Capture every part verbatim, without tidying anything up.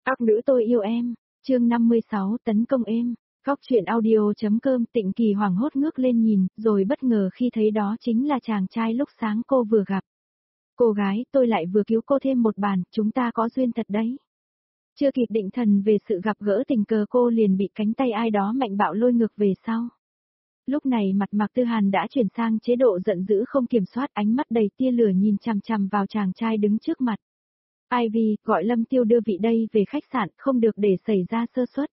Các nữ tôi yêu em, chương năm mươi sáu tấn công em, Góc truyện audio.com. Tịnh Kỳ hoảng hốt ngước lên nhìn, rồi bất ngờ khi thấy đó chính là chàng trai lúc sáng cô vừa gặp. Cô gái, tôi lại vừa cứu cô thêm một bàn, chúng ta có duyên thật đấy. Chưa kịp định thần về sự gặp gỡ tình cờ cô liền bị cánh tay ai đó mạnh bạo lôi ngược về sau. Lúc này mặt Mạc Tư Hàn đã chuyển sang chế độ giận dữ không kiểm soát, ánh mắt đầy tia lửa nhìn chằm chằm vào chàng trai đứng trước mặt. Ivy, gọi Lâm Tiêu đưa vị đây về khách sạn, không được để xảy ra sơ suất.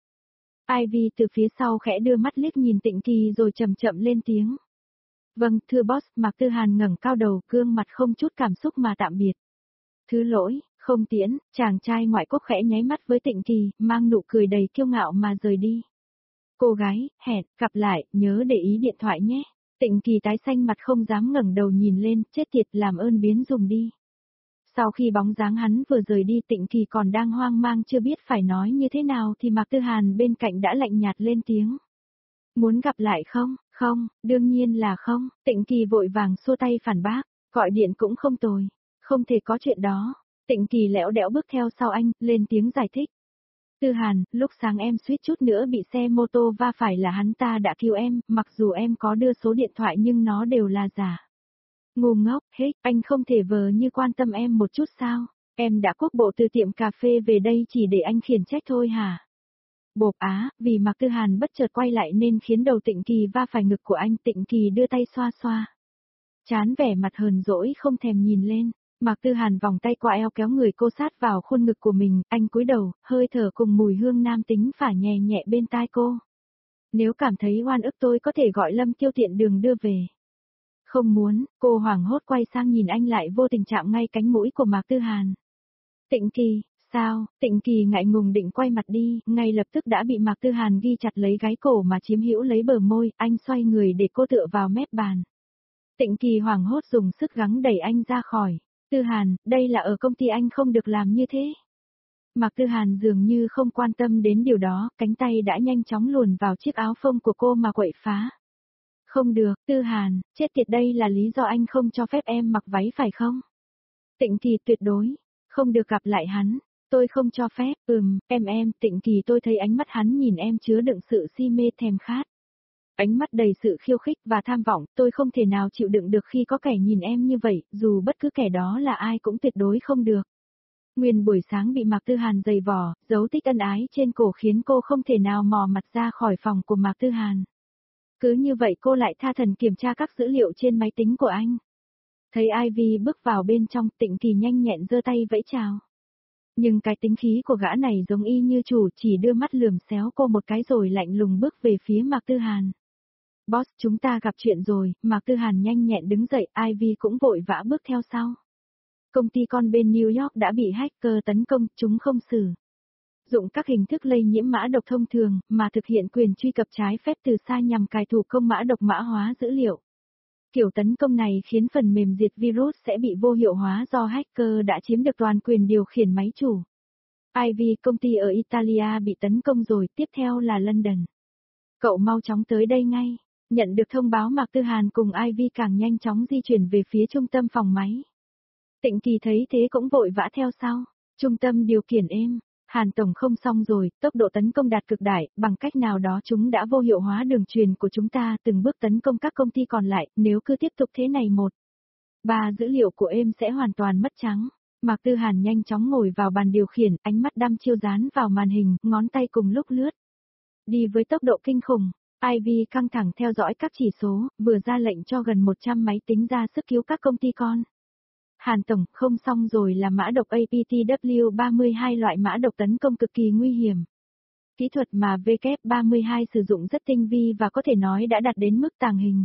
Ivy từ phía sau khẽ đưa mắt liếc nhìn Tịnh Kỳ rồi chậm chậm lên tiếng. Vâng, thưa boss. Mạc Tư Hàn ngẩng cao đầu, gương mặt không chút cảm xúc mà tạm biệt. Thứ lỗi, không tiễn, chàng trai ngoại quốc khẽ nháy mắt với Tịnh Kỳ, mang nụ cười đầy kiêu ngạo mà rời đi. Cô gái, hẹn, gặp lại, nhớ để ý điện thoại nhé. Tịnh Kỳ tái xanh mặt không dám ngẩng đầu nhìn lên, chết tiệt, làm ơn biến dùm đi. Sau khi bóng dáng hắn vừa rời đi, Tịnh Kỳ còn đang hoang mang chưa biết phải nói như thế nào thì Mạc Tư Hàn bên cạnh đã lạnh nhạt lên tiếng. Muốn gặp lại không? Không, đương nhiên là không. Tịnh Kỳ vội vàng xua tay phản bác, gọi điện cũng không tồi. Không thể có chuyện đó. Tịnh Kỳ lẽo đẽo bước theo sau anh, lên tiếng giải thích. Tư Hàn, lúc sáng em suýt chút nữa bị xe mô tô va phải là hắn ta đã cứu em, mặc dù em có đưa số điện thoại nhưng nó đều là giả. Ngu ngốc, hết, anh không thể vờ như quan tâm em một chút sao? Em đã cuốc bộ từ tiệm cà phê về đây chỉ để anh khiển trách thôi hả? Bộp á, vì Mạc Tư Hàn bất chợt quay lại nên khiến đầu Tịnh Kỳ va phải ngực của anh. Tịnh Kỳ đưa tay xoa xoa. Chán vẻ mặt hờn dỗi không thèm nhìn lên. Mạc Tư Hàn vòng tay qua eo kéo người cô sát vào khuôn ngực của mình, anh cúi đầu, hơi thở cùng mùi hương nam tính phả nhẹ nhẹ bên tai cô. Nếu cảm thấy oan ức tôi có thể gọi Lâm Tiêu tiện đường đưa về. Không muốn, cô hoảng hốt quay sang nhìn anh lại vô tình chạm ngay cánh mũi của Mạc Tư Hàn. Tịnh Kỳ, sao? Tịnh Kỳ ngại ngùng định quay mặt đi, ngay lập tức đã bị Mạc Tư Hàn ghi chặt lấy gáy cổ mà chiếm hữu lấy bờ môi, anh xoay người để cô tựa vào mép bàn. Tịnh Kỳ hoảng hốt dùng sức gắng đẩy anh ra khỏi. Tư Hàn, đây là ở công ty anh không được làm như thế. Mạc Tư Hàn dường như không quan tâm đến điều đó, cánh tay đã nhanh chóng luồn vào chiếc áo phông của cô mà quậy phá. Không được, Tư Hàn, chết tiệt, đây là lý do anh không cho phép em mặc váy phải không? Tịnh Kỳ tuyệt đối, không được gặp lại hắn, tôi không cho phép, ừm, em em, Tịnh Kỳ tôi thấy ánh mắt hắn nhìn em chứa đựng sự si mê thèm khát. Ánh mắt đầy sự khiêu khích và tham vọng, tôi không thể nào chịu đựng được khi có kẻ nhìn em như vậy, dù bất cứ kẻ đó là ai cũng tuyệt đối không được. Nguyên buổi sáng bị Mạc Tư Hàn giày vò, dấu tích ân ái trên cổ khiến cô không thể nào mò mặt ra khỏi phòng của Mạc Tư Hàn. Cứ như vậy cô lại tha thần kiểm tra các dữ liệu trên máy tính của anh. Thấy Ivy bước vào bên trong, Tịnh Kỳ nhanh nhẹn giơ tay vẫy chào. Nhưng cái tính khí của gã này giống y như chủ, chỉ đưa mắt lườm xéo cô một cái rồi lạnh lùng bước về phía Mạc Tư Hàn. Boss, chúng ta gặp chuyện rồi. Mạc Tư Hàn nhanh nhẹn đứng dậy, Ivy cũng vội vã bước theo sau. Công ty con bên New York đã bị hacker tấn công, chúng không sử dụng các hình thức lây nhiễm mã độc thông thường, mà thực hiện quyền truy cập trái phép từ xa nhằm cài thủ công mã độc mã hóa dữ liệu. Kiểu tấn công này khiến phần mềm diệt virus sẽ bị vô hiệu hóa do hacker đã chiếm được toàn quyền điều khiển máy chủ. Ivy, công ty ở Italia bị tấn công rồi, tiếp theo là London. Cậu mau chóng tới đây ngay. Nhận được thông báo, Mạc Tư Hàn cùng Ivy càng nhanh chóng di chuyển về phía trung tâm phòng máy. Tịnh Kỳ thấy thế cũng vội vã theo sau. Trung tâm điều khiển êm. Hàn Tổng không xong rồi, tốc độ tấn công đạt cực đại, bằng cách nào đó chúng đã vô hiệu hóa đường truyền của chúng ta, từng bước tấn công các công ty còn lại, nếu cứ tiếp tục thế này một. Ba dữ liệu của êm sẽ hoàn toàn mất trắng. Mạc Tư Hàn nhanh chóng ngồi vào bàn điều khiển, ánh mắt đăm chiêu dán vào màn hình, ngón tay cùng lúc lướt. Đi với tốc độ kinh khủng, Ivy căng thẳng theo dõi các chỉ số, vừa ra lệnh cho gần một trăm máy tính ra sức cứu các công ty con. Hàn Tổng, không xong rồi, là mã độc A P T W ba mươi hai, loại mã độc tấn công cực kỳ nguy hiểm. Kỹ thuật mà W ba mươi hai sử dụng rất tinh vi và có thể nói đã đạt đến mức tàng hình.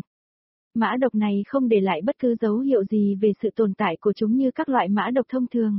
Mã độc này không để lại bất cứ dấu hiệu gì về sự tồn tại của chúng như các loại mã độc thông thường.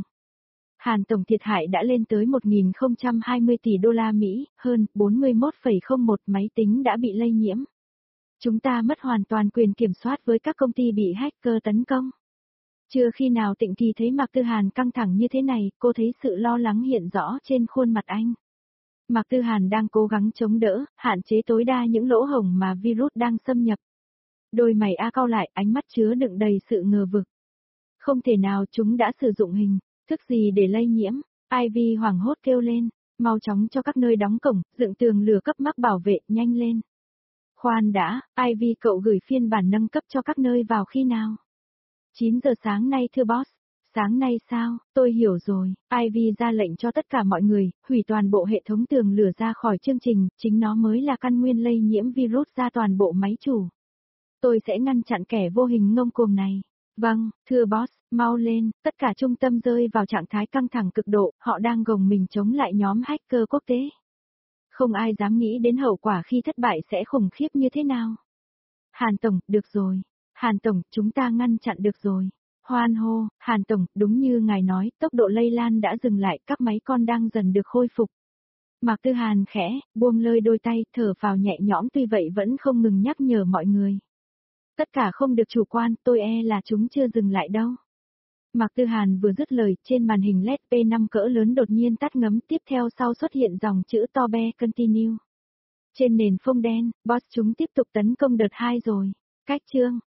Hàn Tổng, thiệt hại đã lên tới một nghìn không trăm hai mươi tỷ đô la Mỹ, hơn bốn mươi mốt phẩy không một máy tính đã bị lây nhiễm. Chúng ta mất hoàn toàn quyền kiểm soát với các công ty bị hacker tấn công. Chưa khi nào Tịnh Kỳ thấy Mạc Tư Hàn căng thẳng như thế này, cô thấy sự lo lắng hiện rõ trên khuôn mặt anh. Mạc Tư Hàn đang cố gắng chống đỡ, hạn chế tối đa những lỗ hổng mà virus đang xâm nhập. Đôi mày A cau lại, ánh mắt chứa đựng đầy sự ngờ vực. Không thể nào, chúng đã sử dụng hình thức gì để lây nhiễm? Ivy hoảng hốt kêu lên, mau chóng cho các nơi đóng cổng, dựng tường lửa cấp mắc bảo vệ, nhanh lên. Khoan đã, Ivy cậu gửi phiên bản nâng cấp cho các nơi vào khi nào? chín giờ sáng nay thưa boss. Sáng nay sao, tôi hiểu rồi, Ivy ra lệnh cho tất cả mọi người, hủy toàn bộ hệ thống tường lửa ra khỏi chương trình, chính nó mới là căn nguyên lây nhiễm virus ra toàn bộ máy chủ. Tôi sẽ ngăn chặn kẻ vô hình ngông cuồng này. Vâng, thưa boss, mau lên, tất cả trung tâm rơi vào trạng thái căng thẳng cực độ, họ đang gồng mình chống lại nhóm hacker quốc tế. Không ai dám nghĩ đến hậu quả khi thất bại sẽ khủng khiếp như thế nào. Hàn Tổng, được rồi. Hàn Tổng, chúng ta ngăn chặn được rồi. Hoan hô, Hàn Tổng, đúng như ngài nói, tốc độ lây lan đã dừng lại, các máy con đang dần được khôi phục. Mạc Tư Hàn khẽ, buông lơi đôi tay, thở vào nhẹ nhõm tuy vậy vẫn không ngừng nhắc nhở mọi người. Tất cả không được chủ quan, tôi e là chúng chưa dừng lại đâu. Mạc Tư Hàn vừa dứt lời, trên màn hình led pê năm cỡ lớn đột nhiên tắt ngấm, tiếp theo sau xuất hiện dòng chữ to be continue. Trên nền phông đen, boss chúng tiếp tục tấn công đợt hai rồi. Cách chương,